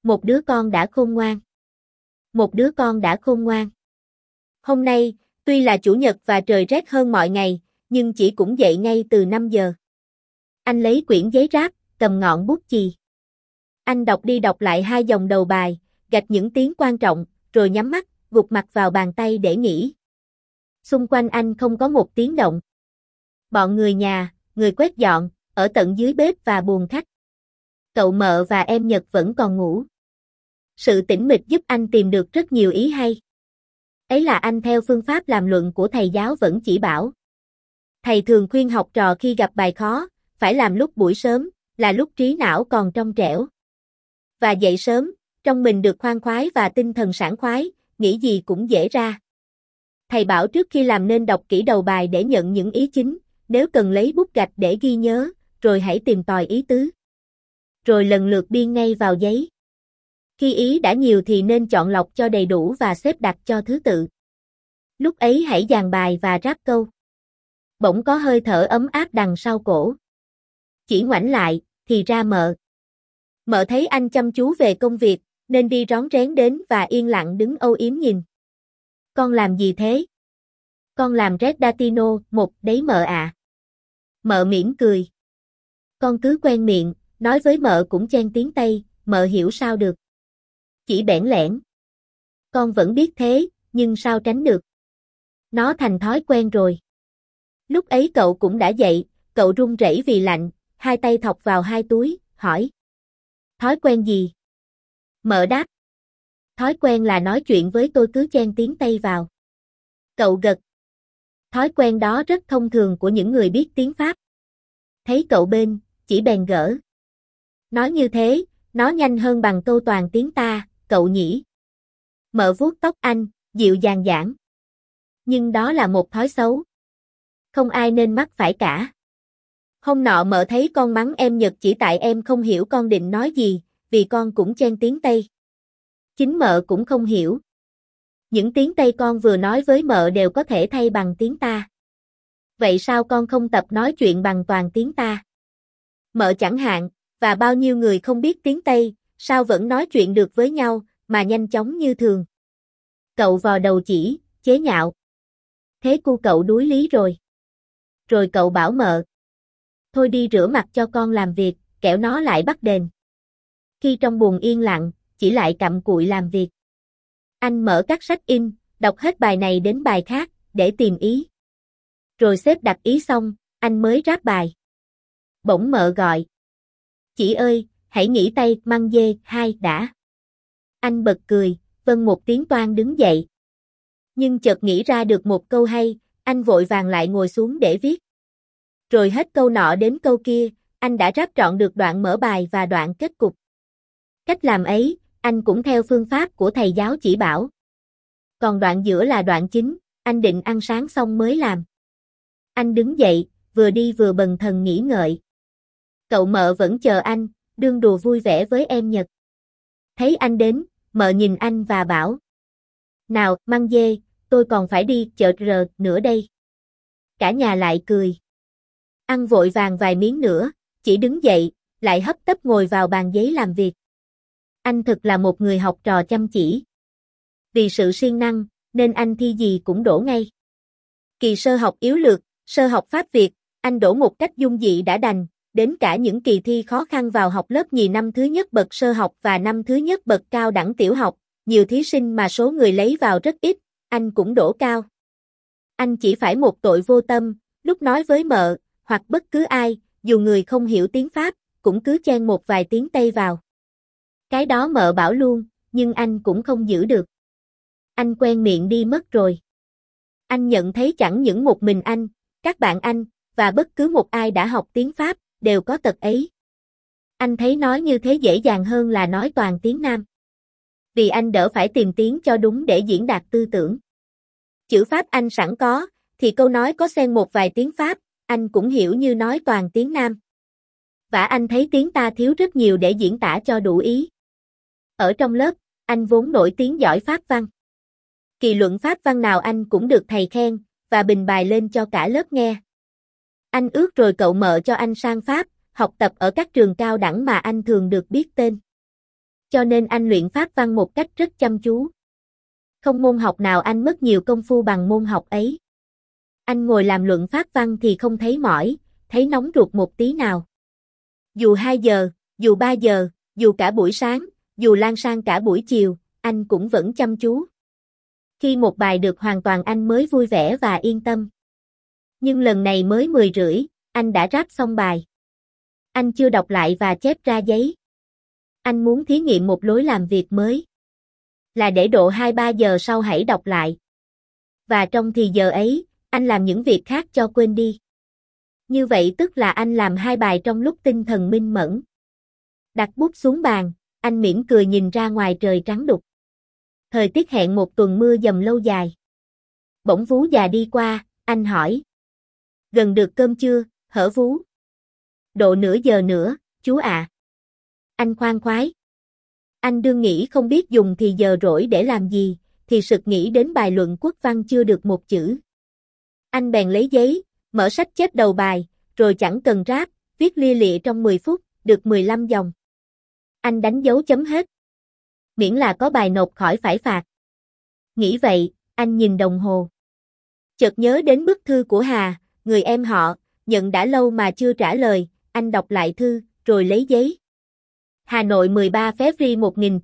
Một đứa con đã khôn ngoan. Một đứa con đã khôn ngoan. Hôm nay, tuy là chủ nhật và trời rét hơn mọi ngày, nhưng chị cũng dậy ngay từ 5 giờ. Anh lấy quyển giấy ráp, cầm ngọn bút chì. Anh đọc đi đọc lại 2 dòng đầu bài, gạch những tiếng quan trọng, rồi nhắm mắt, gục mặt vào bàn tay để nghỉ. Xung quanh anh không có một tiếng động. Bọn người nhà, người quét dọn, ở tận dưới bếp và buồng khách. Cậu Mợ và em Nhật vẫn còn ngủ. Sự tĩnh mịch giúp anh tìm được rất nhiều ý hay. Ấy là anh theo phương pháp làm luận của thầy giáo vẫn chỉ bảo. Thầy thường khuyên học trò khi gặp bài khó, phải làm lúc buổi sớm, là lúc trí não còn trong trẻo. Và dậy sớm, trong mình được khoan khoái và tinh thần sảng khoái, nghĩ gì cũng dễ ra. Thầy bảo trước khi làm nên đọc kỹ đầu bài để nhận những ý chính, nếu cần lấy bút gạch để ghi nhớ, rồi hãy tìm tòi ý tứ. Rồi lần lượt biên ngay vào giấy. Khi ý đã nhiều thì nên chọn lọc cho đầy đủ và xếp đặt cho thứ tự. Lúc ấy hãy dàn bài và ráp câu. Bỗng có hơi thở ấm áp đằng sau cổ. Chỉ ngoảnh lại, thì ra Mợ. Mợ thấy anh chăm chú về công việc, nên đi rón rén đến và yên lặng đứng âu yếm nhìn. Con làm gì thế? Con làm Red Datino 1 đấy Mợ ạ. Mợ mỉm cười. Con cứ quen miệng, nói với Mợ cũng chen tiếng Tây, Mợ hiểu sao được. Chỉ bẽn lẽn. Con vẫn biết thế, nhưng sao tránh được. Nó thành thói quen rồi. Lúc ấy cậu cũng đã dậy, cậu run rẩy vì lạnh, 2 tay thọc vào 2 túi, hỏi. Thói quen gì? Mợ đáp. Thói quen là nói chuyện với tôi cứ chen tiếng Tây vào. Cậu gật. Thói quen đó rất thông thường của những người biết tiếng Pháp. Thấy cậu bên, chỉ bèn gỡ. Nói như thế, nó nhanh hơn bằng câu toàn tiếng ta, cậu nhỉ. Mợ vuốt tóc anh, dịu dàng giảng. Nhưng đó là một thói xấu. Không ai nên mắc phải cả. Hôm nọ Mợ thấy con mắng em Nhật chỉ tại em không hiểu con định nói gì, vì con cũng chen tiếng Tây. Chính Mợ cũng không hiểu. Những tiếng Tây con vừa nói với Mợ đều có thể thay bằng tiếng ta. Vậy sao con không tập nói chuyện bằng toàn tiếng ta? Mợ chẳng hạn, và bao nhiêu người không biết tiếng Tây, sao vẫn nói chuyện được với nhau, mà nhanh chóng như thường. Cậu vò đầu chỉ, chế nhạo. Thế cu cậu đuối lý rồi. Rồi cậu bảo Mợ. Thôi đi rửa mặt cho con làm việc, kẻo nó lại bắt đền. Khi trong buồng yên lặng, chỉ lại cặm cụi làm việc. Anh mở các sách in, đọc hết bài này đến bài khác, để tìm ý. Rồi xếp đặt ý xong, anh mới ráp bài. Bỗng Mợ gọi. Chị ơi, hãy nghỉ tay măng dê 2 đã. Anh bật cười, vâng một tiếng toan đứng dậy. Nhưng chợt nghĩ ra được một câu hay, anh vội vàng lại ngồi xuống để viết. Rồi hết câu nọ đến câu kia, anh đã ráp trọn được đoạn mở bài và đoạn kết cục. Cách làm ấy, anh cũng theo phương pháp của thầy giáo chỉ bảo. Còn đoạn giữa là đoạn chính, anh định ăn sáng xong mới làm. Anh đứng dậy, vừa đi vừa bần thần nghĩ ngợi. Cậu Mợ vẫn chờ anh, đương đùa vui vẻ với em Nhật. Thấy anh đến, Mợ nhìn anh và bảo. Nào, măng dê, tôi còn phải đi chợ nữa đây. Cả nhà lại cười. Ăn vội vàng vài miếng nữa, chỉ đứng dậy, lại hấp tấp ngồi vào bàn giấy làm việc. Anh thực là một người học trò chăm chỉ. Vì sự siêng năng, nên anh thi gì cũng đỗ ngay. Kỳ sơ học yếu lược, sơ học Pháp Việt, anh đỗ một cách dung dị đã đành, đến cả những kỳ thi khó khăn vào học lớp nhì năm thứ nhất bậc sơ học và năm thứ nhất bậc cao đẳng tiểu học, nhiều thí sinh mà số người lấy vào rất ít, anh cũng đỗ cao. Anh chỉ phải một tội vô tâm, lúc nói với Mợ, hoặc bất cứ ai, dù người không hiểu tiếng Pháp, cũng cứ chen một vài tiếng Tây vào. Cái đó Mợ bảo luôn, nhưng anh cũng không giữ được. Anh quen miệng đi mất rồi. Anh nhận thấy chẳng những một mình anh, các bạn anh, và bất cứ một ai đã học tiếng Pháp, đều có tật ấy. Anh thấy nói như thế dễ dàng hơn là nói toàn tiếng Nam. Vì anh đỡ phải tìm tiếng cho đúng để diễn đạt tư tưởng. Chữ Pháp anh sẵn có, thì câu nói có xen một vài tiếng Pháp, anh cũng hiểu như nói toàn tiếng Nam. Và anh thấy tiếng ta thiếu rất nhiều để diễn tả cho đủ ý. Ở trong lớp, anh vốn nổi tiếng giỏi Pháp văn. Kỳ luận Pháp văn nào anh cũng được thầy khen, và bình bài lên cho cả lớp nghe. Anh ước rồi cậu Mợ cho anh sang Pháp, học tập ở các trường cao đẳng mà anh thường được biết tên. Cho nên anh luyện pháp văn một cách rất chăm chú. Không môn học nào anh mất nhiều công phu bằng môn học ấy. Anh ngồi làm luận pháp văn thì không thấy mỏi, thấy nóng ruột một tí nào. Dù 2 giờ, dù 3 giờ, dù cả buổi sáng, dù lan sang cả buổi chiều, anh cũng vẫn chăm chú. Khi một bài được hoàn toàn anh mới vui vẻ và yên tâm. Nhưng lần này mới 10:30, anh đã ráp xong bài. Anh chưa đọc lại và chép ra giấy. Anh muốn thí nghiệm một lối làm việc mới. Là để độ 2-3 giờ sau hãy đọc lại. Và trong thì giờ ấy, anh làm những việc khác cho quên đi. Như vậy tức là anh làm 2 bài trong lúc tinh thần minh mẫn. Đặt bút xuống bàn, anh mỉm cười nhìn ra ngoài trời trắng đục. Thời tiết hẹn một tuần mưa dầm lâu dài. Bỗng Vú già đi qua, anh hỏi. Gần được cơm chưa, hở Vú? Độ nửa giờ nữa, chú ạ. Anh khoan khoái. Anh đương nghĩ không biết dùng thì giờ rỗi để làm gì, thì sực nghĩ đến bài luận quốc văn chưa được một chữ. Anh bèn lấy giấy, mở sách chép đầu bài, rồi chẳng cần ráp, viết lia lịa trong 10 phút, được 15 dòng. Anh đánh dấu chấm hết. Miễn là có bài nộp khỏi phải phạt. Nghĩ vậy, anh nhìn đồng hồ. Chợt nhớ đến bức thư của Hà, người em họ, nhận đã lâu mà chưa trả lời, anh đọc lại thư, rồi lấy giấy. Hà Nội 13 February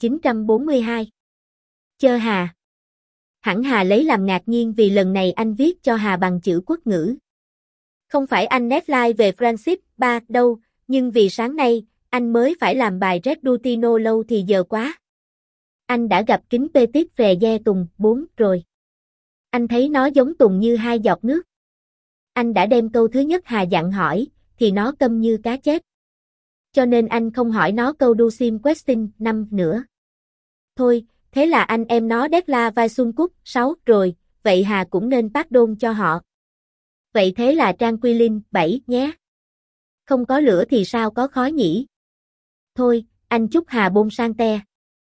1942. Chơ Hà. Hẳn Hà lấy làm ngạc nhiên vì lần này anh viết cho Hà bằng chữ quốc ngữ. Không phải anh nét like về Francis ba đâu, nhưng vì sáng nay, anh mới phải làm bài Reddutino lâu thì giờ quá. Anh đã gặp kính Petit Frère Tùng 4 rồi. Anh thấy nó giống Tùng như 2 giọt nước. Anh đã đem câu thứ nhất Hà dặn hỏi, thì nó câm như cá chép. Cho nên anh không hỏi nó câu Do Sim Question 5 nữa. Thôi, thế là anh em nó Dekla vai Sun Cúc 6 rồi, vậy Hà cũng nên pardon cho họ. Vậy thế là Tranquillin 7 nhé. Không có lửa thì sao có khói nhỉ? Thôi, anh chúc Hà bôn sang te.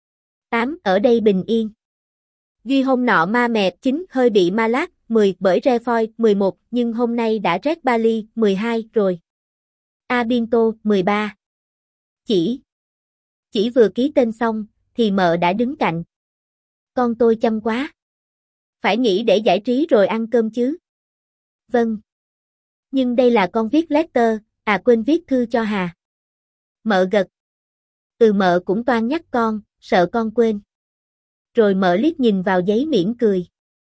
8. Ở đây bình yên. Duy hôm nọ ma mẹ 9 hơi bị ma lát 10 bởi Refoy 11 nhưng hôm nay đã Red Bali 12 rồi. Abinto 13. Chỉ vừa ký tên xong, thì mợ đã đứng cạnh. Con tôi chăm quá. Phải nghĩ để giải trí rồi ăn cơm chứ. Vâng. Nhưng đây là con viết letter, quên viết thư cho Hà. Mợ gật. Mợ cũng toan nhắc con, sợ con quên. Rồi mợ liếc nhìn vào giấy mỉm cười.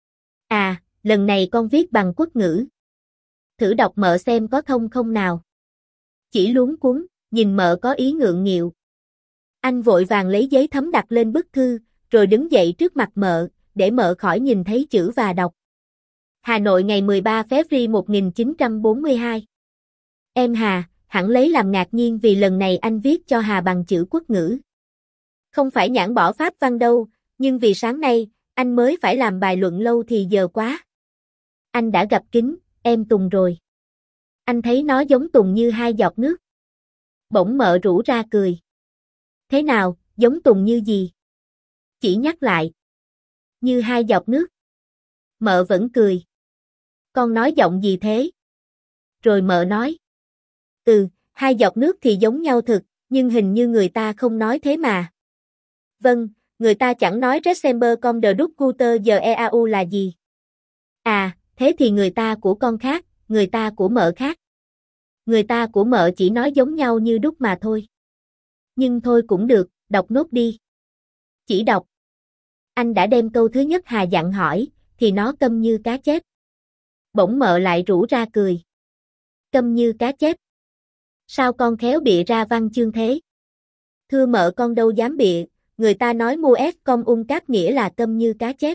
Lần này con viết bằng quốc ngữ. Thử đọc mợ xem có thông không nào. Chỉ luống cuống, nhìn mợ có ý ngượng nghịu. Anh vội vàng lấy giấy thấm đặt lên bức thư, rồi đứng dậy trước mặt mợ, để mợ khỏi nhìn thấy chữ và đọc. Hà Nội ngày 13 February 1942. Em Hà, hẳn lấy làm ngạc nhiên vì lần này anh viết cho Hà bằng chữ quốc ngữ. Không phải nhãn bỏ pháp văn đâu, nhưng vì sáng nay, anh mới phải làm bài luận lâu thì giờ quá. Anh đã gặp kính, em Tùng rồi. Anh thấy nó giống Tùng như 2 giọt nước. Bỗng mợ rủ ra cười. Thế nào, giống Tùng như gì? Chỉ nhắc lại. Như 2 giọt nước. Mợ vẫn cười. Con nói giọng gì thế? Rồi mợ nói. 2 giọt nước thì giống nhau thực, nhưng hình như người ta không nói thế mà. Vâng, người ta chẳng nói December com de Ducuter giờ EAU là gì. Thế thì người ta của con khác, người ta của mợ khác. Người ta của mợ chỉ nói giống nhau như đúc mà thôi. Nhưng thôi cũng được, đọc nốt đi. Chỉ đọc. Anh đã đem câu thứ nhất Hà dặn hỏi, thì nó câm như cá chép. Bỗng mợ lại rủ ra cười. Câm như cá chép. Sao con khéo bịa ra văn chương thế? Thưa mợ con đâu dám bịa, người ta nói Mues com cáp nghĩa là câm như cá chép.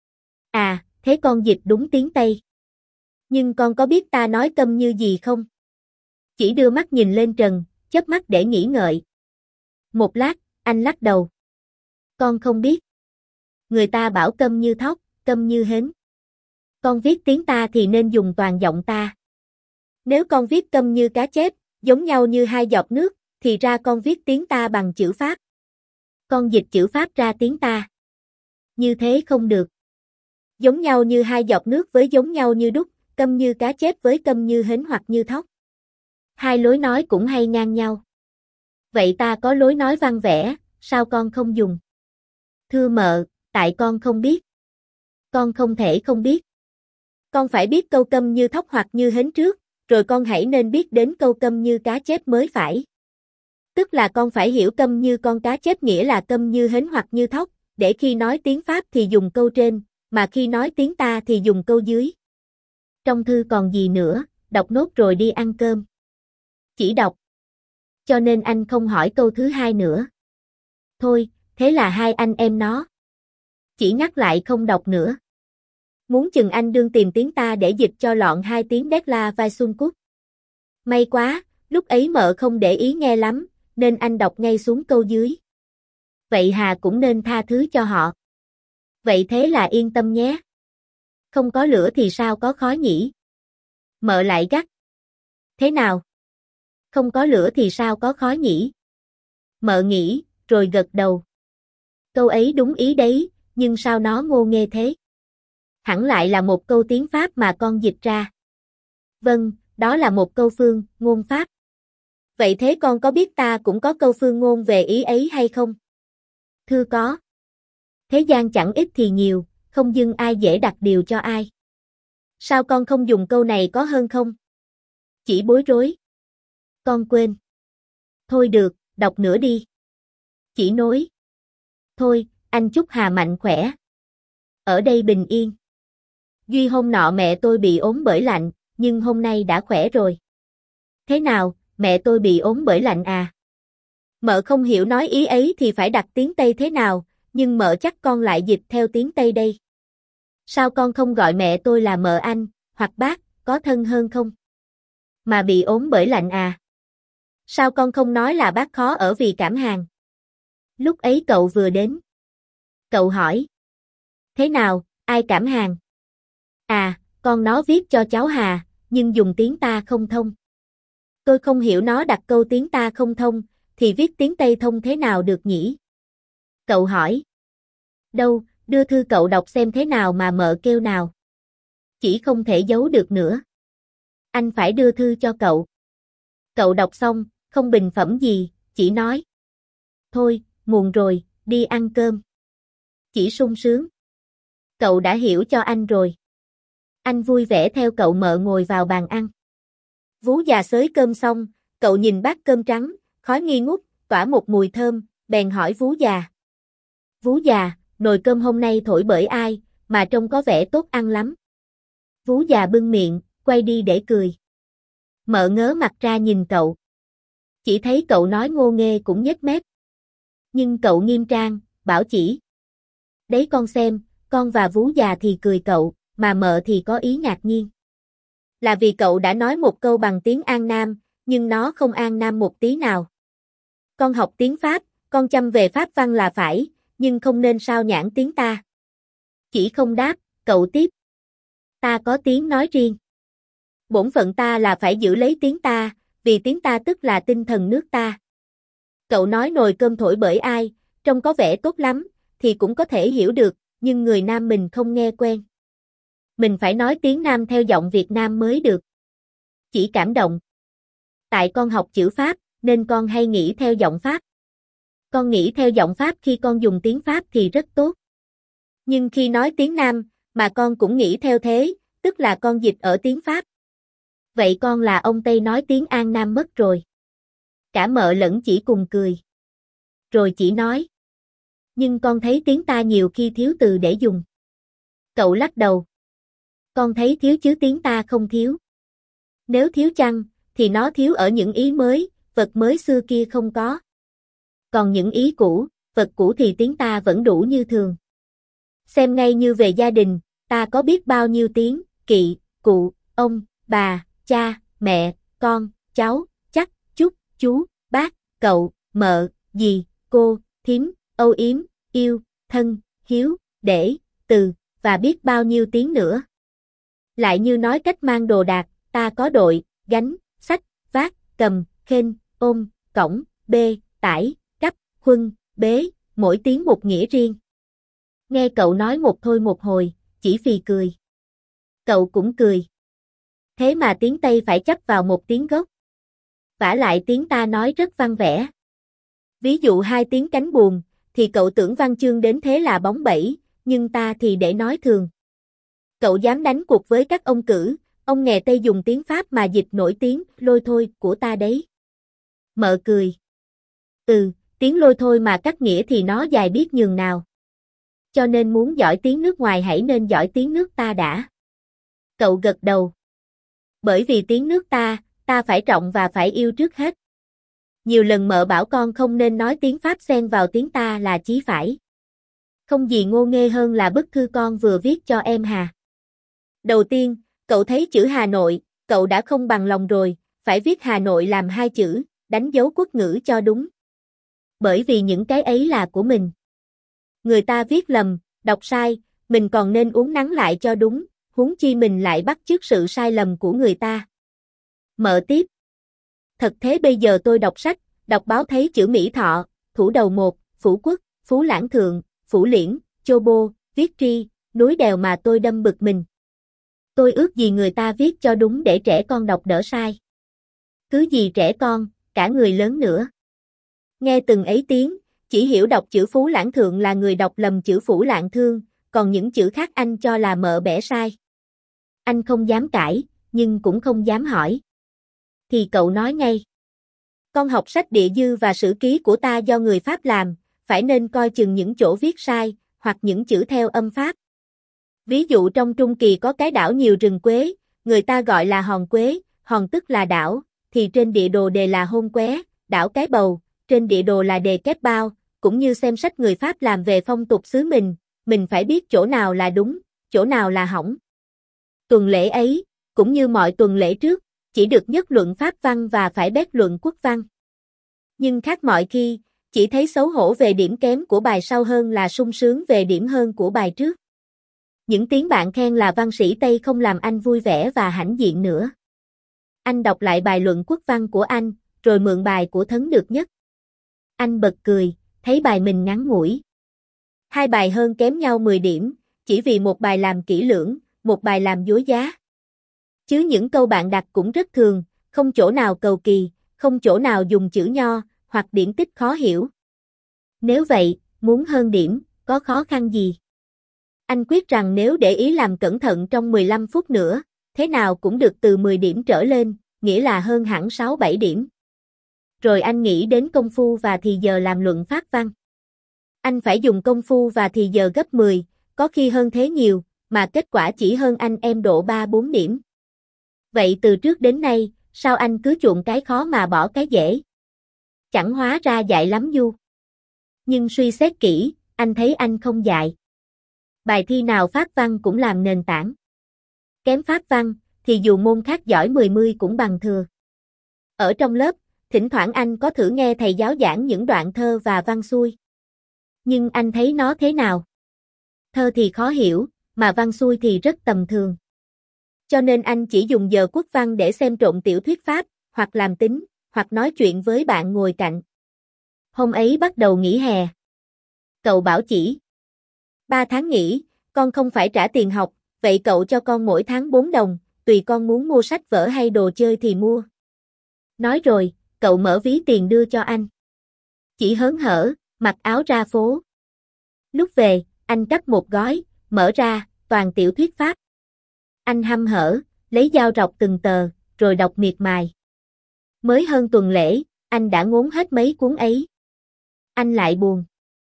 Thế con dịch đúng tiếng Tây. Nhưng con có biết ta nói câm như gì không? Chỉ đưa mắt nhìn lên trần, chớp mắt để nghĩ ngợi. Một lát, anh lắc đầu. Con không biết. Người ta bảo câm như thóc, câm như hến. Con viết tiếng ta thì nên dùng toàn giọng ta. Nếu con viết câm như cá chép, giống nhau như 2 giọt nước, thì ra con viết tiếng ta bằng chữ Pháp. Con dịch chữ Pháp ra tiếng ta. Như thế không được. Giống nhau như 2 giọt nước với giống nhau như đúc, câm như cá chép với câm như hến hoặc như thóc. 2 lối nói cũng hay ngang nhau. Vậy ta có lối nói văn vẽ, sao con không dùng? Thưa mợ, tại con không biết. Con không thể không biết. Con phải biết câu câm như thóc hoặc như hến trước, rồi con hãy nên biết đến câu câm như cá chép mới phải. Tức là con phải hiểu câm như con cá chép nghĩa là câm như hến hoặc như thóc, để khi nói tiếng Pháp thì dùng câu trên, mà khi nói tiếng ta thì dùng câu dưới. Trong thư còn gì nữa, đọc nốt rồi đi ăn cơm. Chỉ đọc. Cho nên anh không hỏi câu thứ hai nữa. Thôi, thế là hai anh em nó. Chỉ nhắc lại không đọc nữa. Muốn chừng anh đương tìm tiếng ta để dịch cho lọn hai tiếng Đét La Vai Xuân Cúc. May quá, lúc ấy mợ không để ý nghe lắm, nên anh đọc ngay xuống câu dưới. Vậy Hà cũng nên tha thứ cho họ. Vậy thế là yên tâm nhé. Không có lửa thì sao có khói nhỉ? Mợ lại gắt. Thế nào? Không có lửa thì sao có khói nhỉ? Mợ nghĩ, rồi gật đầu. Câu ấy đúng ý đấy, nhưng sao nó ngô nghê thế? Hẳn lại là một câu tiếng Pháp mà con dịch ra. Vâng, đó là một câu phương ngôn Pháp. Vậy thế con có biết ta cũng có câu phương ngôn về ý ấy hay không? Thưa có. Thế gian chẳng ít thì nhiều, không dưng ai dễ đặt điều cho ai. Sao con không dùng câu này có hơn không? Chỉ bối rối. Con quên. Thôi được, đọc nữa đi. Chỉ nối. Thôi, anh chúc Hà mạnh khỏe. Ở đây bình yên. Duy hôm nọ mẹ tôi bị ốm bởi lạnh, nhưng hôm nay đã khỏe rồi. Thế nào, mẹ tôi bị ốm bởi lạnh à? Mợ không hiểu nói ý ấy thì phải đặt tiếng Tây thế nào, nhưng mợ chắc con lại dịch theo tiếng Tây đây. Sao con không gọi mẹ tôi là mợ anh, hoặc bác, có thân hơn không? Mà bị ốm bởi lạnh à? Sao con không nói là bác khó ở vì cảm hàn? Lúc ấy cậu vừa đến. Cậu hỏi. Thế nào, ai cảm hàn? À, con nó viết cho cháu Hà, nhưng dùng tiếng ta không thông. Tôi không hiểu nó đặt câu tiếng ta không thông, thì viết tiếng Tây thông thế nào được nhỉ? Cậu hỏi. Đâu, đưa thư cậu đọc xem thế nào mà mợ kêu nào. Chỉ không thể giấu được nữa. Anh phải đưa thư cho cậu. Cậu đọc xong, không bình phẩm gì, chỉ nói. Thôi, muộn rồi, đi ăn cơm. Chỉ sung sướng. Cậu đã hiểu cho anh rồi. Anh vui vẻ theo cậu mợ ngồi vào bàn ăn. Vú già xới cơm xong, cậu nhìn bát cơm trắng, khói nghi ngút, tỏa một mùi thơm, bèn hỏi vú già. Vú già, nồi cơm hôm nay thổi bởi ai, mà trông có vẻ tốt ăn lắm. Vú già bưng miệng, quay đi để cười. Mợ ngớ mặt ra nhìn cậu. Chỉ thấy cậu nói ngô nghê cũng nhếch mép. Nhưng cậu nghiêm trang, bảo chỉ. Đấy con xem, con và vú già thì cười cậu, mà mợ thì có ý ngạc nhiên. Là vì cậu đã nói một câu bằng tiếng An Nam, nhưng nó không An Nam một tí nào. Con học tiếng Pháp, con chăm về Pháp văn là phải, nhưng không nên sao nhãng tiếng ta. Chỉ không đáp, cậu tiếp. Ta có tiếng nói riêng. Bổn phận ta là phải giữ lấy tiếng ta, vì tiếng ta tức là tinh thần nước ta. Cậu nói nồi cơm thổi bởi ai, trông có vẻ tốt lắm, thì cũng có thể hiểu được, nhưng người Nam mình không nghe quen. Mình phải nói tiếng Nam theo giọng Việt Nam mới được. Chỉ cảm động. Tại con học chữ Pháp, nên con hay nghĩ theo giọng Pháp. Con nghĩ theo giọng Pháp khi con dùng tiếng Pháp thì rất tốt. Nhưng khi nói tiếng Nam, mà con cũng nghĩ theo thế, tức là con dịch ở tiếng Pháp. Vậy con là ông Tây nói tiếng An Nam mất rồi. Cả mợ lẫn chỉ cùng cười. Rồi chỉ nói. Nhưng con thấy tiếng ta nhiều khi thiếu từ để dùng. Cậu lắc đầu. Con thấy thiếu chứ tiếng ta không thiếu. Nếu thiếu chăng, thì nó thiếu ở những ý mới, vật mới xưa kia không có. Còn những ý cũ, vật cũ thì tiếng ta vẫn đủ như thường. Xem ngay như về gia đình, ta có biết bao nhiêu tiếng, kỵ, cụ, ông, bà, cha, mẹ, con, cháu, chắc, chúc, chú, bác, cậu, mợ, dì, cô, thím, âu yếm, yêu, thân, hiếu, để, từ, và biết bao nhiêu tiếng nữa. Lại như nói cách mang đồ đạc, ta có đội, gánh, xách, vác, cầm, khênh, ôm, cõng, bê, tải, cắp, khuân, bế, mỗi tiếng một nghĩa riêng. Nghe cậu nói một thôi một hồi, chỉ phì cười. Cậu cũng cười. Thế mà tiếng Tây phải chấp vào một tiếng gốc. Vả lại tiếng ta nói rất văn vẻ. Ví dụ hai tiếng cánh buồm, thì cậu tưởng văn chương đến thế là bóng bẩy, nhưng ta thì để nói thường. Cậu dám đánh cuộc với các ông cử, ông nghè Tây dùng tiếng Pháp mà dịch nổi tiếng lôi thôi của ta đấy. Mợ cười. Tiếng lôi thôi mà cắt nghĩa thì nó dài biết nhường nào. Cho nên muốn giỏi tiếng nước ngoài hãy nên giỏi tiếng nước ta đã. Cậu gật đầu. Bởi vì tiếng nước ta phải trọng và phải yêu trước hết. Nhiều lần mợ bảo con không nên nói tiếng Pháp xen vào tiếng ta là chí phải. Không gì ngô nghê hơn là bức thư con vừa viết cho em Hà. Đầu tiên, cậu thấy chữ Hà Nội, cậu đã không bằng lòng rồi, phải viết Hà Nội làm hai chữ, đánh dấu quốc ngữ cho đúng. Bởi vì những cái ấy là của mình. Người ta viết lầm, đọc sai, mình còn nên uốn nắn lại cho đúng, huống chi mình lại bắt chước sự sai lầm của người ta. Mở tiếp. Thật thế bây giờ tôi đọc sách, đọc báo thấy chữ Mỹ Thọ, Thủ Đầu Một, Phủ Quốc, Phú Lãng Thượng, Phủ Liễn, Chô Bô, Viết Tri, núi đèo mà tôi đâm bực mình. Tôi ước gì người ta viết cho đúng để trẻ con đọc đỡ sai. Cứ gì trẻ con, cả người lớn nữa. Nghe từng ấy tiếng, chỉ hiểu đọc chữ Phú Lãng Thượng là người đọc lầm chữ Phủ Lạng Thương, còn những chữ khác anh cho là mợ bẻ sai. Anh không dám cãi, nhưng cũng không dám hỏi. Thì cậu nói ngay. Con học sách địa dư và sử ký của ta do người Pháp làm, phải nên coi chừng những chỗ viết sai, hoặc những chữ theo âm Pháp. Ví dụ trong Trung Kỳ có cái đảo nhiều rừng quế, người ta gọi là hòn quế, hòn tức là đảo, thì trên địa đồ đề là hôn qué, đảo cái bầu, trên địa đồ là đề kép bao, cũng như xem sách người Pháp làm về phong tục xứ mình phải biết chỗ nào là đúng, chỗ nào là hỏng. Tuần lễ ấy, cũng như mọi tuần lễ trước, chỉ được nhất luận Pháp văn và phải bét luận quốc văn. Nhưng khác mọi khi, chỉ thấy xấu hổ về điểm kém của bài sau hơn là sung sướng về điểm hơn của bài trước. Những tiếng bạn khen là văn sĩ Tây không làm anh vui vẻ và hãnh diện nữa. Anh đọc lại bài luận quốc văn của anh, rồi mượn bài của Thấn được nhất. Anh bật cười, thấy bài mình ngắn ngủi. Hai bài hơn kém nhau 10 điểm, chỉ vì một bài làm kỹ lưỡng, một bài làm dối giá. Chứ những câu bạn đặt cũng rất thường, không chỗ nào cầu kỳ, không chỗ nào dùng chữ nho, hoặc điển tích khó hiểu. Nếu vậy, muốn hơn điểm, có khó khăn gì? Anh quyết rằng nếu để ý làm cẩn thận trong 15 phút nữa, thế nào cũng được từ 10 điểm trở lên, nghĩa là hơn hẳn 6-7 điểm. Rồi anh nghĩ đến công phu và thì giờ làm luận Pháp văn. Anh phải dùng công phu và thì giờ gấp 10, có khi hơn thế nhiều, mà kết quả chỉ hơn anh em độ 3-4 điểm. Vậy từ trước đến nay, sao anh cứ chuộng cái khó mà bỏ cái dễ? Chẳng hóa ra dại lắm du. Nhưng suy xét kỹ, anh thấy anh không dại. Bài thi nào Pháp văn cũng làm nền tảng. Kém Pháp văn, thì dù môn khác giỏi 10 cũng bằng thừa. Ở trong lớp, thỉnh thoảng anh có thử nghe thầy giáo giảng những đoạn thơ và văn xuôi. Nhưng anh thấy nó thế nào? Thơ thì khó hiểu, mà văn xuôi thì rất tầm thường. Cho nên anh chỉ dùng giờ quốc văn để xem trộm tiểu thuyết Pháp, hoặc làm tính, hoặc nói chuyện với bạn ngồi cạnh. Hôm ấy bắt đầu nghỉ hè. Cậu bảo chỉ 3 tháng nghỉ, con không phải trả tiền học, vậy cậu cho con mỗi tháng 4 đồng, tùy con muốn mua sách vở hay đồ chơi thì mua. Nói rồi, cậu mở ví tiền đưa cho anh. Chỉ hớn hở, mặc áo ra phố. Lúc về, anh cắt một gói, mở ra, toàn tiểu thuyết Pháp. Anh hăm hở, lấy dao rọc từng tờ, rồi đọc miệt mài. Mới hơn tuần lễ, anh đã ngốn hết mấy cuốn ấy. Anh lại buồn.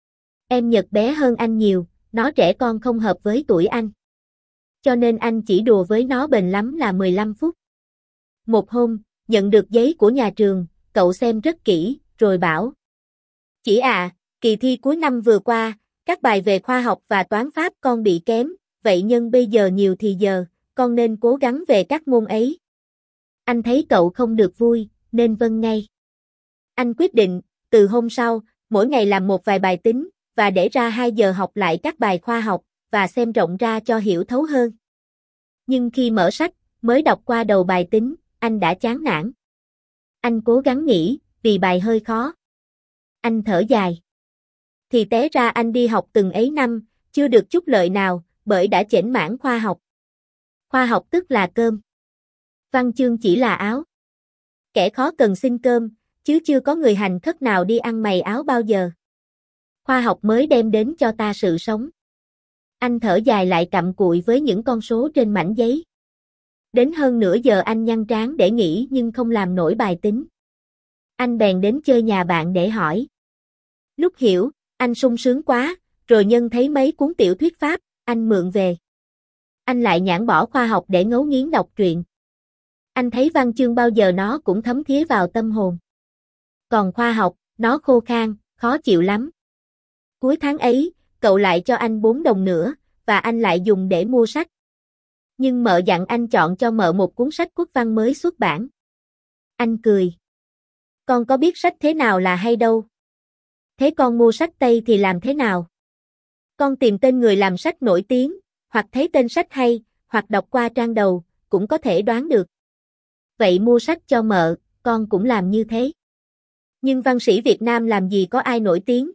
Em Nhật bé hơn anh nhiều, nó trẻ con không hợp với tuổi anh. Cho nên anh chỉ đùa với nó bền lắm là 15 phút. Một hôm, nhận được giấy của nhà trường, cậu xem rất kỹ, rồi bảo. Chỉ kỳ thi cuối năm vừa qua, các bài về khoa học và toán Pháp con bị kém, vậy nhân bây giờ nhiều thì giờ, con nên cố gắng về các môn ấy. Anh thấy cậu không được vui, nên vâng ngay. Anh quyết định, từ hôm sau, mỗi ngày làm một vài bài tính, và để ra 2 giờ học lại các bài khoa học, và xem rộng ra cho hiểu thấu hơn. Nhưng khi mở sách, mới đọc qua đầu bài tính, anh đã chán nản. Anh cố gắng nghĩ, vì bài hơi khó. Anh thở dài. Thì té ra anh đi học từng ấy năm, chưa được chút lợi nào, bởi đã chểnh mãn khoa học. Khoa học tức là cơm. Văn chương chỉ là áo. Kẻ khó cần xin cơm, chứ chưa có người hành khất nào đi ăn mày áo bao giờ. Khoa học mới đem đến cho ta sự sống. Anh thở dài lại cặm cụi với những con số trên mảnh giấy. Đến hơn nửa giờ anh nhăn trán để nghỉ nhưng không làm nổi bài tính. Anh bèn đến chơi nhà bạn để hỏi. Lúc hiểu, anh sung sướng quá, rồi nhân thấy mấy cuốn tiểu thuyết Pháp, anh mượn về. Anh lại nhãn bỏ khoa học để ngấu nghiến đọc truyện. Anh thấy văn chương bao giờ nó cũng thấm thía vào tâm hồn. Còn khoa học, nó khô khan, khó chịu lắm. Cuối tháng ấy, cậu lại cho anh 4 đồng nữa, và anh lại dùng để mua sách. Nhưng mợ dặn anh chọn cho mợ một cuốn sách quốc văn mới xuất bản. Anh cười. Con có biết sách thế nào là hay đâu. Thế con mua sách Tây thì làm thế nào? Con tìm tên người làm sách nổi tiếng, hoặc thấy tên sách hay, hoặc đọc qua trang đầu, cũng có thể đoán được. Vậy mua sách cho mợ, con cũng làm như thế. Nhưng văn sĩ Việt Nam làm gì có ai nổi tiếng?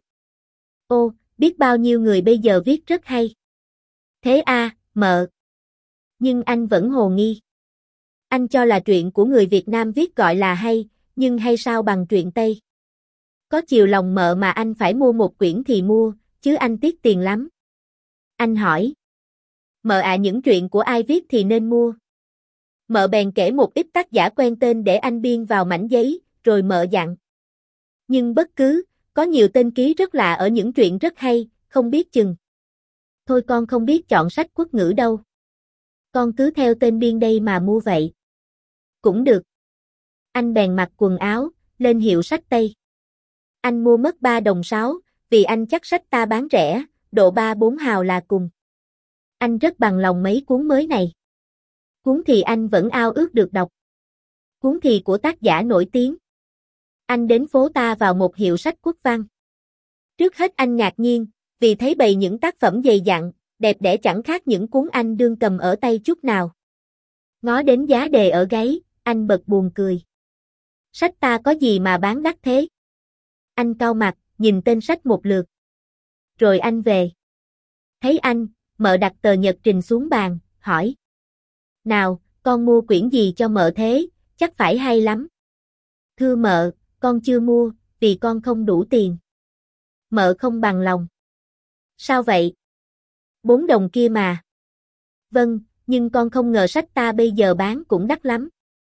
Ô, biết bao nhiêu người bây giờ viết rất hay. Thế à, mợ. Nhưng anh vẫn hồ nghi. Anh cho là truyện của người Việt Nam viết gọi là hay, nhưng hay sao bằng truyện Tây. Có chiều lòng mợ mà anh phải mua một quyển thì mua, chứ anh tiếc tiền lắm. Anh hỏi. Mợ ạ, những truyện của ai viết thì nên mua. Mợ bèn kể một ít tác giả quen tên để anh biên vào mảnh giấy, rồi mợ dặn. Nhưng bất cứ, có nhiều tên ký rất lạ ở những truyện rất hay, không biết chừng. Thôi con không biết chọn sách quốc ngữ đâu. Con cứ theo tên biên đây mà mua vậy. Cũng được. Anh bèn mặc quần áo, lên hiệu sách Tây. Anh mua mất 3 đồng 6, vì anh chắc sách ta bán rẻ, độ 3-4 hào là cùng. Anh rất bằng lòng mấy cuốn mới này. Cuốn thì anh vẫn ao ước được đọc. Cuốn thì của tác giả nổi tiếng. Anh đến phố ta vào một hiệu sách quốc văn. Trước hết anh ngạc nhiên, vì thấy bày những tác phẩm dày dặn, đẹp đẽ chẳng khác những cuốn anh đương cầm ở tay chút nào. Ngó đến giá đề ở gáy, anh bật buồn cười. Sách ta có gì mà bán đắt thế? Anh cau mặt, nhìn tên sách một lượt. Rồi anh về. Thấy anh, mợ đặt tờ nhật trình xuống bàn, hỏi. Nào, con mua quyển gì cho mợ thế, chắc phải hay lắm. Thưa mợ, con chưa mua, vì con không đủ tiền. Mợ không bằng lòng. Sao vậy? 4 đồng kia mà. Vâng, nhưng con không ngờ sách ta bây giờ bán cũng đắt lắm.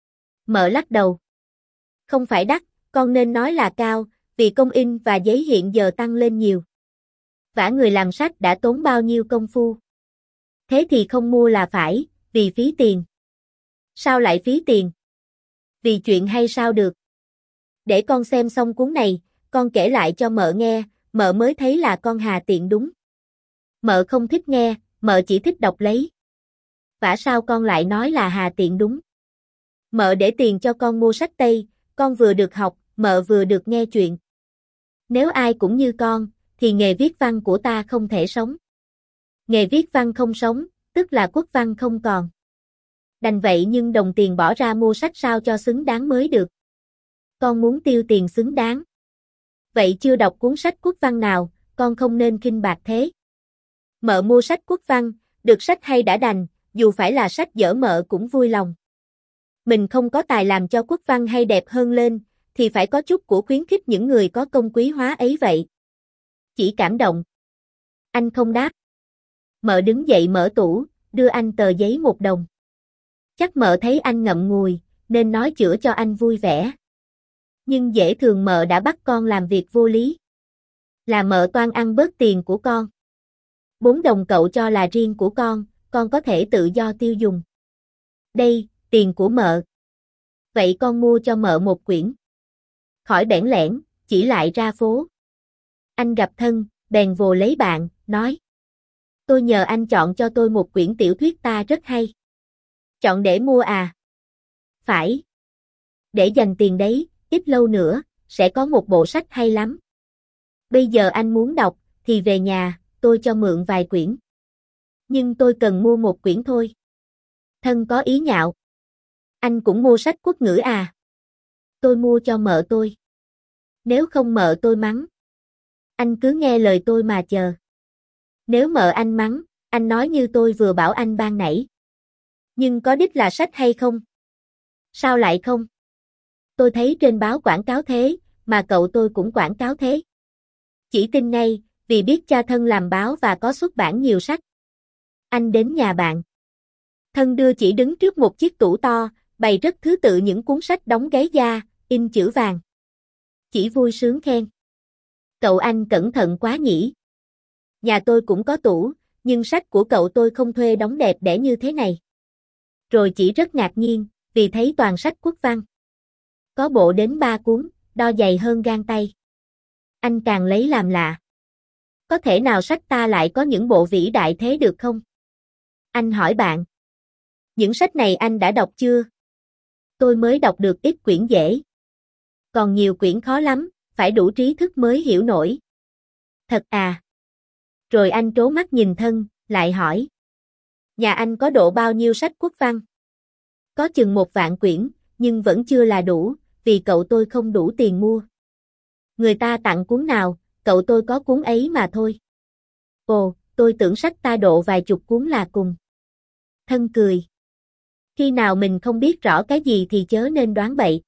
Mợ lắc đầu. Không phải đắt, con nên nói là cao, vì công in và giấy hiện giờ tăng lên nhiều. Vả người làm sách đã tốn bao nhiêu công phu. Thế thì không mua là phải, vì phí tiền. Sao lại phí tiền? Vì chuyện hay sao được? Để con xem xong cuốn này, con kể lại cho mợ nghe, mợ mới thấy là con hà tiện đúng. Mợ không thích nghe, mợ chỉ thích đọc lấy. Vả sao con lại nói là hà tiện đúng? Mợ để tiền cho con mua sách Tây, con vừa được học, mợ vừa được nghe chuyện. Nếu ai cũng như con, thì nghề viết văn của ta không thể sống. Nghề viết văn không sống, tức là quốc văn không còn. Đành vậy nhưng đồng tiền bỏ ra mua sách sao cho xứng đáng mới được. Con muốn tiêu tiền xứng đáng. Vậy chưa đọc cuốn sách quốc văn nào, con không nên khinh bạc thế. Mợ mua sách quốc văn, được sách hay đã đành, dù phải là sách dở mợ cũng vui lòng. Mình không có tài làm cho quốc văn hay đẹp hơn lên, thì phải có chút của khuyến khích những người có công quý hóa ấy vậy. Chỉ cảm động. Anh không đáp. Mợ đứng dậy mở tủ, đưa anh tờ giấy 1 đồng. Chắc mợ thấy anh ngậm ngùi, nên nói chữa cho anh vui vẻ. Nhưng dễ thường mợ đã bắt con làm việc vô lý. Là mợ toan ăn bớt tiền của con. 4 đồng cậu cho là riêng của con có thể tự do tiêu dùng. Đây, tiền của mợ. Vậy con mua cho mợ một quyển. Khỏi bẽn lẽn, chỉ lại ra phố. Anh gặp thân, bèn vồ lấy bạn, nói. Tôi nhờ anh chọn cho tôi một quyển tiểu thuyết ta rất hay. Chọn để mua à? Phải. Để dành tiền đấy, ít lâu nữa, sẽ có một bộ sách hay lắm. Bây giờ anh muốn đọc, thì về nhà, tôi cho mượn vài quyển. Nhưng tôi cần mua một quyển thôi. Thân có ý nhạo. Anh cũng mua sách quốc ngữ à? Tôi mua cho mợ tôi. Nếu không mợ tôi mắng. Anh cứ nghe lời tôi mà chờ. Nếu mợ anh mắng, anh nói như tôi vừa bảo anh ban nãy. Nhưng có đích là sách hay không? Sao lại không? tôi thấy trên báo quảng cáo thế, mà cậu tôi cũng quảng cáo thế. Chỉ tin ngay, vì biết cha Thân làm báo và có xuất bản nhiều sách. Anh đến nhà bạn. Thân đưa chỉ đứng trước một chiếc tủ to, bày rất thứ tự những cuốn sách đóng gáy da, in chữ vàng. Chỉ vui sướng khen. Cậu anh cẩn thận quá nhỉ. Nhà tôi cũng có tủ, nhưng sách của cậu tôi không thuê đóng đẹp đẽ như thế này. Rồi chỉ rất ngạc nhiên, vì thấy toàn sách quốc văn. Có bộ đến 3 cuốn, đo dày hơn gang tay. Anh càng lấy làm lạ. Có thể nào sách ta lại có những bộ vĩ đại thế được không? Anh hỏi bạn. Những sách này anh đã đọc chưa? Tôi mới đọc được ít quyển dễ. Còn nhiều quyển khó lắm, phải đủ trí thức mới hiểu nổi. Thật à? Rồi anh trố mắt nhìn Thân, lại hỏi. Nhà anh có độ bao nhiêu sách quốc văn? Có chừng 1 vạn quyển, nhưng vẫn chưa là đủ, vì cậu tôi không đủ tiền mua. Người ta tặng cuốn nào, cậu tôi có cuốn ấy mà thôi. Ồ, tôi tưởng sách ta độ vài chục cuốn là cùng. Thân cười. Khi nào mình không biết rõ cái gì thì chớ nên đoán bậy.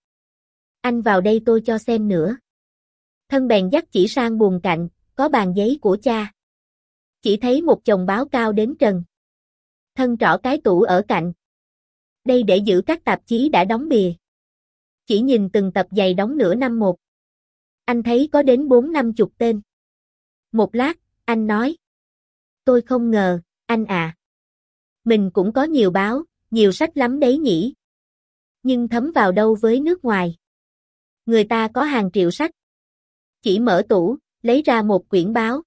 Anh vào đây tôi cho xem nữa. Thân bèn dắt chỉ sang buồng cạnh, có bàn giấy của cha. Chỉ thấy một chồng báo cao đến trần. Thân trỏ cái tủ ở cạnh. Đây để giữ các tạp chí đã đóng bìa. Chỉ nhìn từng tập dày đóng nửa năm một. Anh thấy có đến 40-50 tên. Một lát, anh nói. Tôi không ngờ, anh à. Mình cũng có nhiều báo, nhiều sách lắm đấy nhỉ. Nhưng thấm vào đâu với nước ngoài. Người ta có hàng triệu sách. Chỉ mở tủ, lấy ra một quyển báo.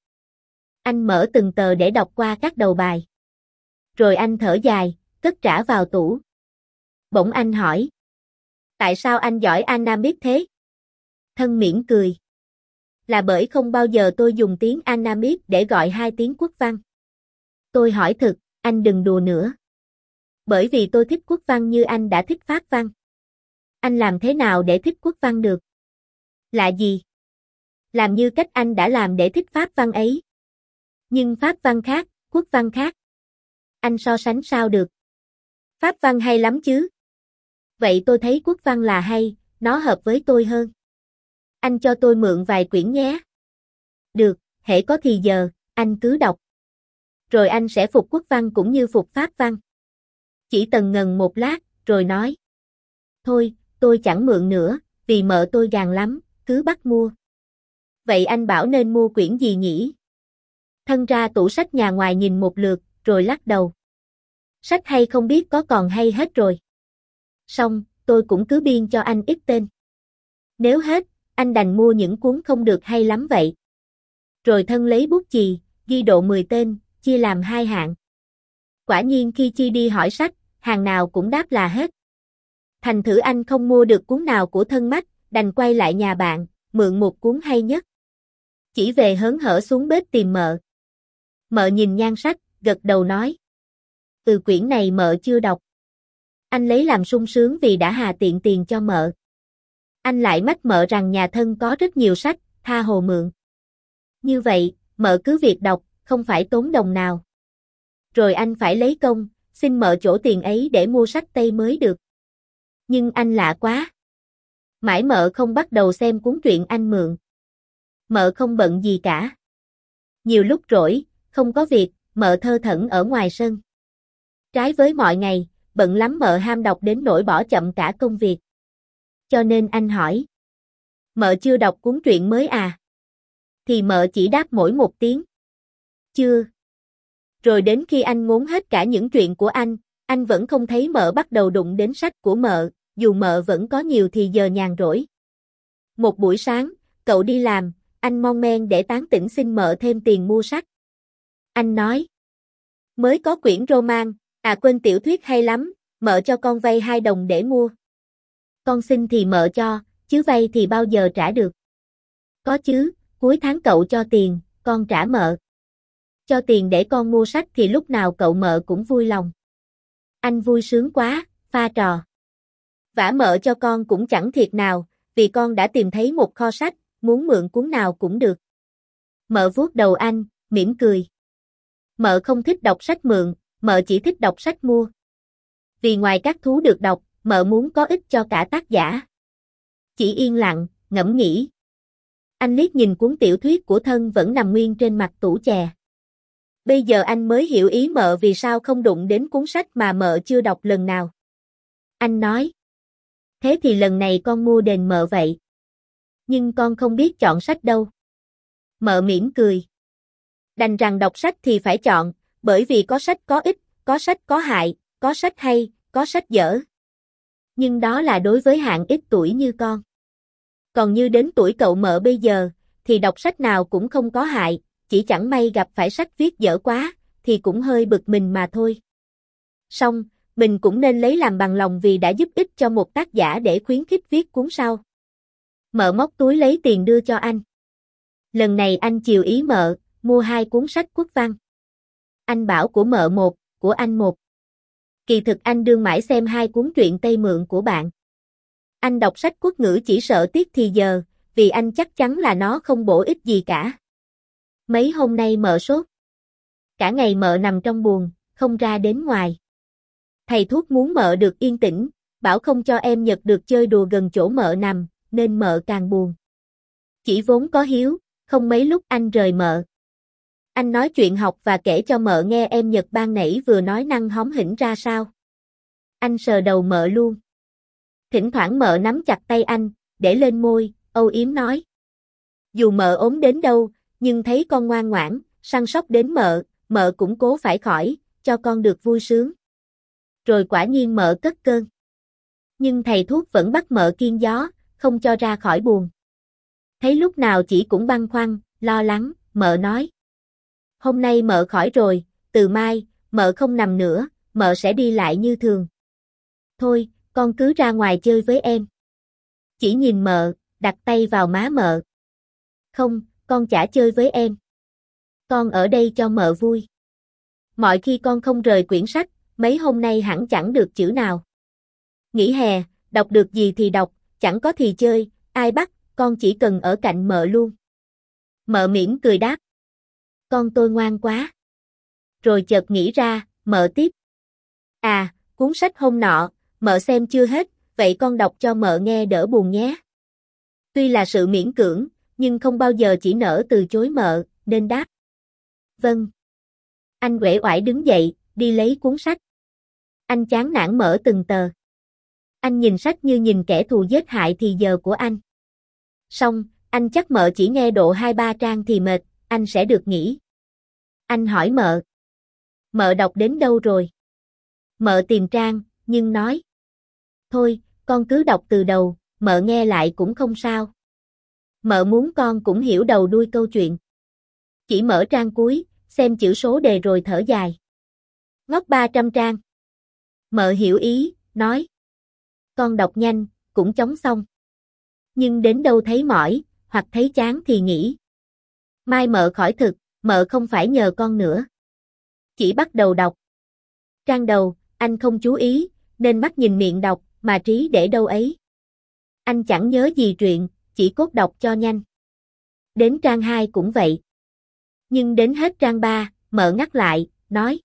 Anh mở từng tờ để đọc qua các đầu bài. Rồi anh thở dài, cất trả vào tủ. Bỗng anh hỏi. Tại sao anh giỏi Annamite thế? Thân mỉm cười. Là bởi không bao giờ tôi dùng tiếng Annamite để gọi 2 tiếng quốc văn. Tôi hỏi thực, anh đừng đùa nữa. Bởi vì tôi thích quốc văn như anh đã thích pháp văn. Anh làm thế nào để thích quốc văn được? Lạ gì? Làm như cách anh đã làm để thích pháp văn ấy. Nhưng pháp văn khác, quốc văn khác. Anh so sánh sao được? Pháp văn hay lắm chứ? Vậy tôi thấy quốc văn là hay, nó hợp với tôi hơn. Anh cho tôi mượn vài quyển nhé. Được, hễ có thì giờ, anh cứ đọc. Rồi anh sẽ phục quốc văn cũng như phục pháp văn. Chỉ tần ngần một lát, rồi nói. Thôi, tôi chẳng mượn nữa, vì mợ tôi gàn lắm, cứ bắt mua. Vậy anh bảo nên mua quyển gì nhỉ? Thân ra tủ sách nhà ngoài nhìn một lượt, rồi lắc đầu. Sách hay không biết có còn hay hết rồi. Xong, tôi cũng cứ biên cho anh ít tên. Nếu hết, anh đành mua những cuốn không được hay lắm vậy. Rồi Thân lấy bút chì, ghi độ 10 tên, chia làm 2 hạng. Quả nhiên khi Chi đi hỏi sách, hàng nào cũng đáp là hết. Thành thử anh không mua được cuốn nào của Thân mách, đành quay lại nhà bạn, mượn một cuốn hay nhất. Chỉ về hớn hở xuống bếp tìm mợ. Mợ nhìn nhan sách, gật đầu nói. Quyển này mợ chưa đọc. Anh lấy làm sung sướng vì đã hà tiện tiền cho mợ. Anh lại mách mợ rằng nhà Thân có rất nhiều sách, tha hồ mượn. Như vậy, mợ cứ việc đọc, không phải tốn đồng nào. Rồi anh phải lấy công, xin mợ chỗ tiền ấy để mua sách Tây mới được. Nhưng anh lạ quá. Mãi mợ không bắt đầu xem cuốn truyện anh mượn. Mợ không bận gì cả. Nhiều lúc rỗi, không có việc, mợ thơ thẩn ở ngoài sân. Trái với mọi ngày, bận lắm mợ ham đọc đến nỗi bỏ chậm cả công việc. Cho nên anh hỏi. Mợ chưa đọc cuốn truyện mới à? Thì mợ chỉ đáp mỗi một tiếng. Chưa. Rồi đến khi anh ngốn hết cả những chuyện của anh vẫn không thấy mợ bắt đầu đụng đến sách của mợ, dù mợ vẫn có nhiều thì giờ nhàn rỗi. Một buổi sáng, cậu đi làm, anh mon men để tán tỉnh xin mợ thêm tiền mua sách. Anh nói. Mới có quyển roman, quên tiểu thuyết hay lắm, mợ cho con vay 2 đồng để mua. Con xin thì mợ cho, chứ vay thì bao giờ trả được. Có chứ, cuối tháng cậu cho tiền, con trả mợ. Cho tiền để con mua sách thì lúc nào cậu mợ cũng vui lòng. Anh vui sướng quá, pha trò. Vả mợ cho con cũng chẳng thiệt nào, vì con đã tìm thấy một kho sách, muốn mượn cuốn nào cũng được. Mợ vuốt đầu anh, mỉm cười. Mợ không thích đọc sách mượn, mợ chỉ thích đọc sách mua. Vì ngoài các thú được đọc, mợ muốn có ích cho cả tác giả. Chỉ yên lặng, ngẫm nghĩ. Anh liếc nhìn cuốn tiểu thuyết của thân vẫn nằm nguyên trên mặt tủ chè. Bây giờ anh mới hiểu ý mợ vì sao không đụng đến cuốn sách mà mợ chưa đọc lần nào. Anh nói. Thế thì lần này con mua đền mợ vậy. Nhưng con không biết chọn sách đâu. Mợ mỉm cười. Đành rằng đọc sách thì phải chọn, bởi vì có sách có ích, có sách có hại, có sách hay, có sách dở. Nhưng đó là đối với hạng ít tuổi như con. Còn như đến tuổi cậu mợ bây giờ, thì đọc sách nào cũng không có hại, chỉ chẳng may gặp phải sách viết dở quá, thì cũng hơi bực mình mà thôi. Song, mình cũng nên lấy làm bằng lòng vì đã giúp ích cho một tác giả để khuyến khích viết cuốn sau. Mợ móc túi lấy tiền đưa cho anh. Lần này anh chiều ý mợ, mua 2 cuốn sách quốc văn. Anh bảo của mợ một, của anh một. Kỳ thực anh đương mãi xem 2 cuốn truyện Tây mượn của bạn. Anh đọc sách quốc ngữ chỉ sợ tiếc thì giờ, vì anh chắc chắn là nó không bổ ích gì cả. Mấy hôm nay mợ sốt. Cả ngày mợ nằm trong buồng, không ra đến ngoài. Thầy thuốc muốn mợ được yên tĩnh, bảo không cho em Nhật được chơi đùa gần chỗ mợ nằm, nên mợ càng buồn. Chỉ vốn có hiếu, không mấy lúc anh rời mợ. Anh nói chuyện học và kể cho mợ nghe em Nhật ban nãy vừa nói năng hóm hỉnh ra sao. Anh sờ đầu mợ luôn. Thỉnh thoảng mợ nắm chặt tay anh, để lên môi, âu yếm nói. Dù mợ ốm đến đâu, nhưng thấy con ngoan ngoãn, săn sóc đến mợ cũng cố phải khỏi, cho con được vui sướng. Rồi quả nhiên mợ cất cơn. Nhưng thầy thuốc vẫn bắt mợ kiêng gió, không cho ra khỏi buồng. Thấy lúc nào chỉ cũng băn khoăn, lo lắng, mợ nói. Hôm nay mợ khỏi rồi, từ mai, mợ không nằm nữa, mợ sẽ đi lại như thường. Thôi, con cứ ra ngoài chơi với em. Chỉ nhìn mợ, đặt tay vào má mợ. Không, con chả chơi với em. Con ở đây cho mợ vui. Mọi khi con không rời quyển sách, mấy hôm nay hẳn chẳng được chữ nào. Nghỉ hè, đọc được gì thì đọc, chẳng có thì chơi, ai bắt, con chỉ cần ở cạnh mợ luôn. Mợ mỉm cười đáp. Con tôi ngoan quá. Rồi chợt nghĩ ra, mợ tiếp. À, cuốn sách hôm nọ, mợ xem chưa hết, vậy con đọc cho mợ nghe đỡ buồn nhé. Tuy là sự miễn cưỡng, nhưng không bao giờ chỉ nỡ từ chối mợ, nên đáp. Vâng. Anh uể oải đứng dậy, đi lấy cuốn sách. Anh chán nản mở từng tờ. Anh nhìn sách như nhìn kẻ thù giết hại thì giờ của anh. Xong, anh chắc mợ chỉ nghe độ 2-3 trang thì mệt, anh sẽ được nghỉ. Anh hỏi mợ. Mợ đọc đến đâu rồi? Mợ tìm trang, nhưng nói. Thôi, con cứ đọc từ đầu, mợ nghe lại cũng không sao. Mợ muốn con cũng hiểu đầu đuôi câu chuyện. Chỉ mở trang cuối, xem chữ số đề rồi thở dài. Ngót 300 trang. Mợ hiểu ý, nói. Con đọc nhanh, cũng chóng xong. Nhưng đến đâu thấy mỏi, hoặc thấy chán thì nghỉ. Mai mợ khỏi thực, mợ không phải nhờ con nữa. Chỉ bắt đầu đọc. Trang đầu, anh không chú ý, nên mắt nhìn miệng đọc, mà trí để đâu ấy. Anh chẳng nhớ gì truyện, chỉ cốt đọc cho nhanh. Đến trang 2 cũng vậy. Nhưng đến hết trang 3, mợ ngắt lại, nói.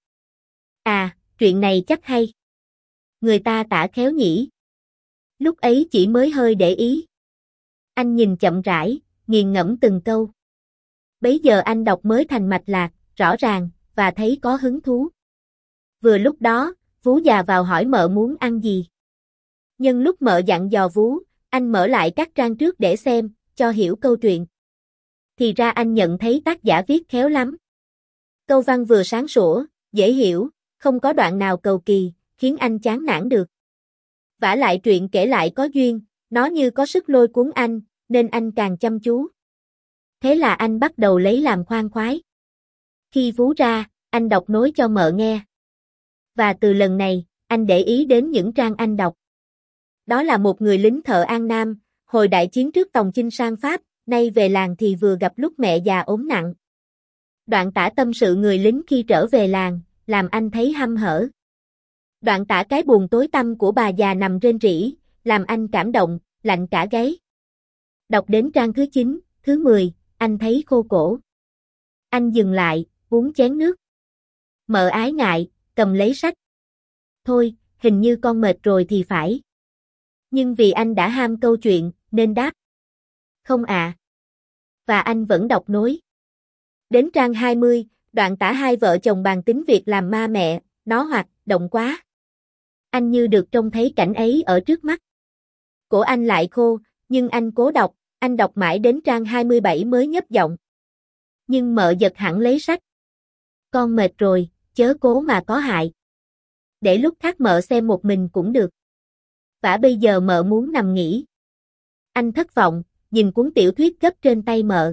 À, truyện này chắc hay. Người ta tả khéo nhỉ. Lúc ấy chỉ mới hơi để ý. Anh nhìn chậm rãi, nghiền ngẫm từng câu. Bấy giờ anh đọc mới thành mạch lạc, rõ ràng, và thấy có hứng thú. Vừa lúc đó, Vú già vào hỏi mợ muốn ăn gì. Nhân lúc mợ dặn dò Vú, anh mở lại các trang trước để xem, cho hiểu câu chuyện. Thì ra anh nhận thấy tác giả viết khéo lắm. Câu văn vừa sáng sủa, dễ hiểu, không có đoạn nào cầu kỳ, khiến anh chán nản được. Vả lại truyện kể lại có duyên, nó như có sức lôi cuốn anh, nên anh càng chăm chú. Thế là anh bắt đầu lấy làm khoan khoái. Khi Vú ra, anh đọc nối cho mợ nghe. Và từ lần này, anh để ý đến những trang anh đọc. Đó là một người lính thợ An Nam, hồi đại chiến trước tòng chinh sang Pháp, nay về làng thì vừa gặp lúc mẹ già ốm nặng. Đoạn tả tâm sự người lính khi trở về làng, làm anh thấy hăm hở. Đoạn tả cái buồn tối tăm của bà già nằm rên rỉ, làm anh cảm động, lạnh cả gáy. Đọc đến trang thứ 9, thứ 10, anh thấy khô cổ. Anh dừng lại, uống chén nước. Mợ ái ngại, cầm lấy sách. Thôi, hình như con mệt rồi thì phải. Nhưng vì anh đã ham câu chuyện, nên đáp. Không ạ. Và anh vẫn đọc nối. Đến trang 20, đoạn tả hai vợ chồng bàn tính việc làm ma mẹ, nó hoạt động quá. Anh như được trông thấy cảnh ấy ở trước mắt. Cổ anh lại khô, nhưng anh cố đọc, anh đọc mãi đến trang 27 mới nhấp giọng. Nhưng mợ giật hẳn lấy sách. Con mệt rồi, chớ cố mà có hại. Để lúc khác mợ xem một mình cũng được. Vả bây giờ mợ muốn nằm nghỉ. Anh thất vọng, nhìn cuốn tiểu thuyết gấp trên tay mợ.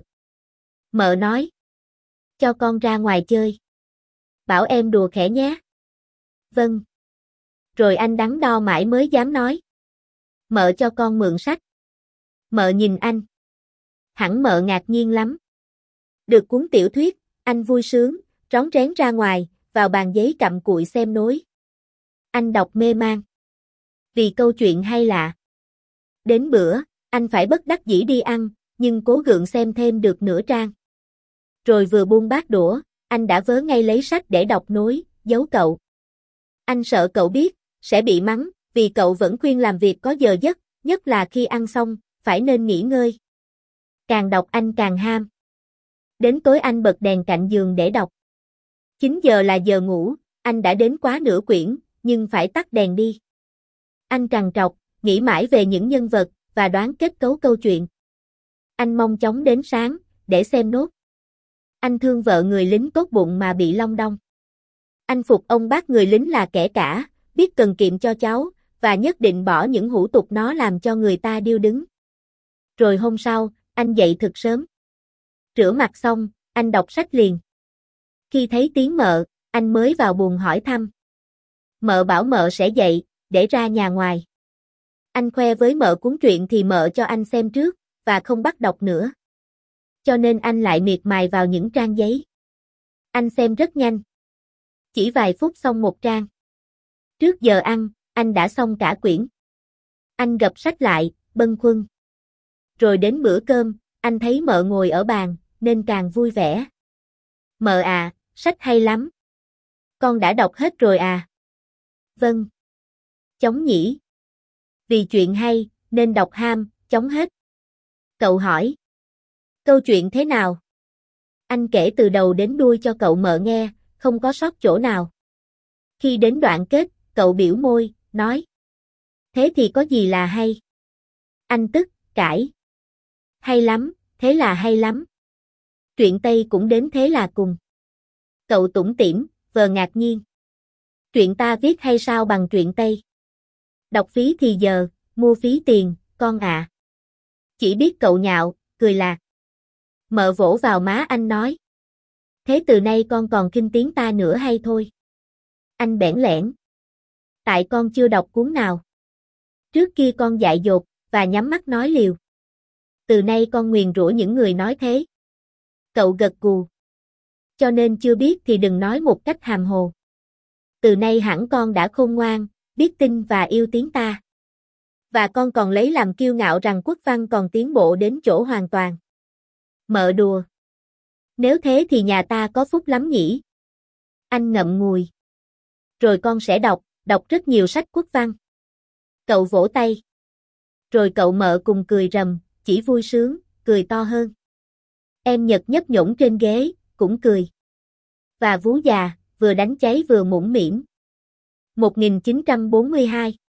Mợ nói. Cho con ra ngoài chơi. Bảo em đùa khẽ nhé. Vâng. Rồi anh đắn đo mãi mới dám nói. Mợ cho con mượn sách. Mợ nhìn anh. Hẳn mợ ngạc nhiên lắm. Được cuốn tiểu thuyết, anh vui sướng, rón rén ra ngoài, vào bàn giấy cặm cụi xem nối. Anh đọc mê man. Vì câu chuyện hay lạ. Đến bữa, anh phải bất đắc dĩ đi ăn, nhưng cố gượng xem thêm được nửa trang. Rồi vừa buông bát đũa, anh đã vớ ngay lấy sách để đọc nối, giấu cậu. Anh sợ cậu biết, sẽ bị mắng, vì cậu vẫn khuyên làm việc có giờ giấc, nhất là khi ăn xong, phải nên nghỉ ngơi. Càng đọc anh càng ham. Đến tối anh bật đèn cạnh giường để đọc. 9 giờ là giờ ngủ, anh đã đến quá nửa quyển, nhưng phải tắt đèn đi. Anh trằn trọc, nghĩ mãi về những nhân vật, và đoán kết cấu câu chuyện. Anh mong chóng đến sáng, để xem nốt. Anh thương vợ người lính tốt bụng mà bị long đong. Anh phục ông bác người lính là kẻ cả, biết cần kiệm cho cháu, và nhất định bỏ những hủ tục nó làm cho người ta điêu đứng. Rồi hôm sau, anh dậy thật sớm. Rửa mặt xong, anh đọc sách liền. Khi thấy tiếng mợ, anh mới vào buồng hỏi thăm. Mợ bảo mợ sẽ dậy, để ra nhà ngoài. Anh khoe với mợ cuốn truyện thì mợ cho anh xem trước, và không bắt đọc nữa. Cho nên anh lại miệt mài vào những trang giấy. Anh xem rất nhanh. Chỉ vài phút xong một trang. Trước giờ ăn, anh đã xong cả quyển. Anh gập sách lại, bâng khuâng. Rồi đến bữa cơm, anh thấy mợ ngồi ở bàn, nên càng vui vẻ. Mợ à, sách hay lắm. Con đã đọc hết rồi à? Vâng. Chóng nhỉ. Vì chuyện hay, nên đọc ham, chóng hết. Cậu hỏi. Câu chuyện thế nào? Anh kể từ đầu đến đuôi cho cậu mợ nghe, không có sót chỗ nào. Khi đến đoạn kết, cậu biểu môi, nói. Thế thì có gì là hay? Anh tức, cãi. Hay lắm, thế là hay lắm. Truyện Tây cũng đến thế là cùng. Cậu tủm tỉm, vờ ngạc nhiên. Truyện ta viết hay sao bằng truyện Tây? Đọc phí thì giờ, mua phí tiền, con ạ. Chỉ biết cậu nhạo, cười lạc. Mợ vỗ vào má anh nói. Thế từ nay con còn khinh tiếng ta nữa hay thôi? Anh bẽn lẽn. Tại con chưa đọc cuốn nào. Trước kia con dại dột, và nhắm mắt nói liều. Từ nay con nguyền rủa những người nói thế. Cậu gật gù. Cho nên chưa biết thì đừng nói một cách hàm hồ. Từ nay hẳn con đã khôn ngoan, biết tin và yêu tiếng ta. Và con còn lấy làm kiêu ngạo rằng quốc văn còn tiến bộ đến chỗ hoàn toàn. Mợ đùa. Nếu thế thì nhà ta có phúc lắm nhỉ? Anh ngậm ngùi. Rồi con sẽ đọc rất nhiều sách quốc văn. Cậu vỗ tay. Rồi cậu mợ cùng cười rầm, chỉ vui sướng, cười to hơn. Em Nhật nhấp nhổm trên ghế, cũng cười. Và vú già, vừa đánh cháy vừa mũm mĩm. 1942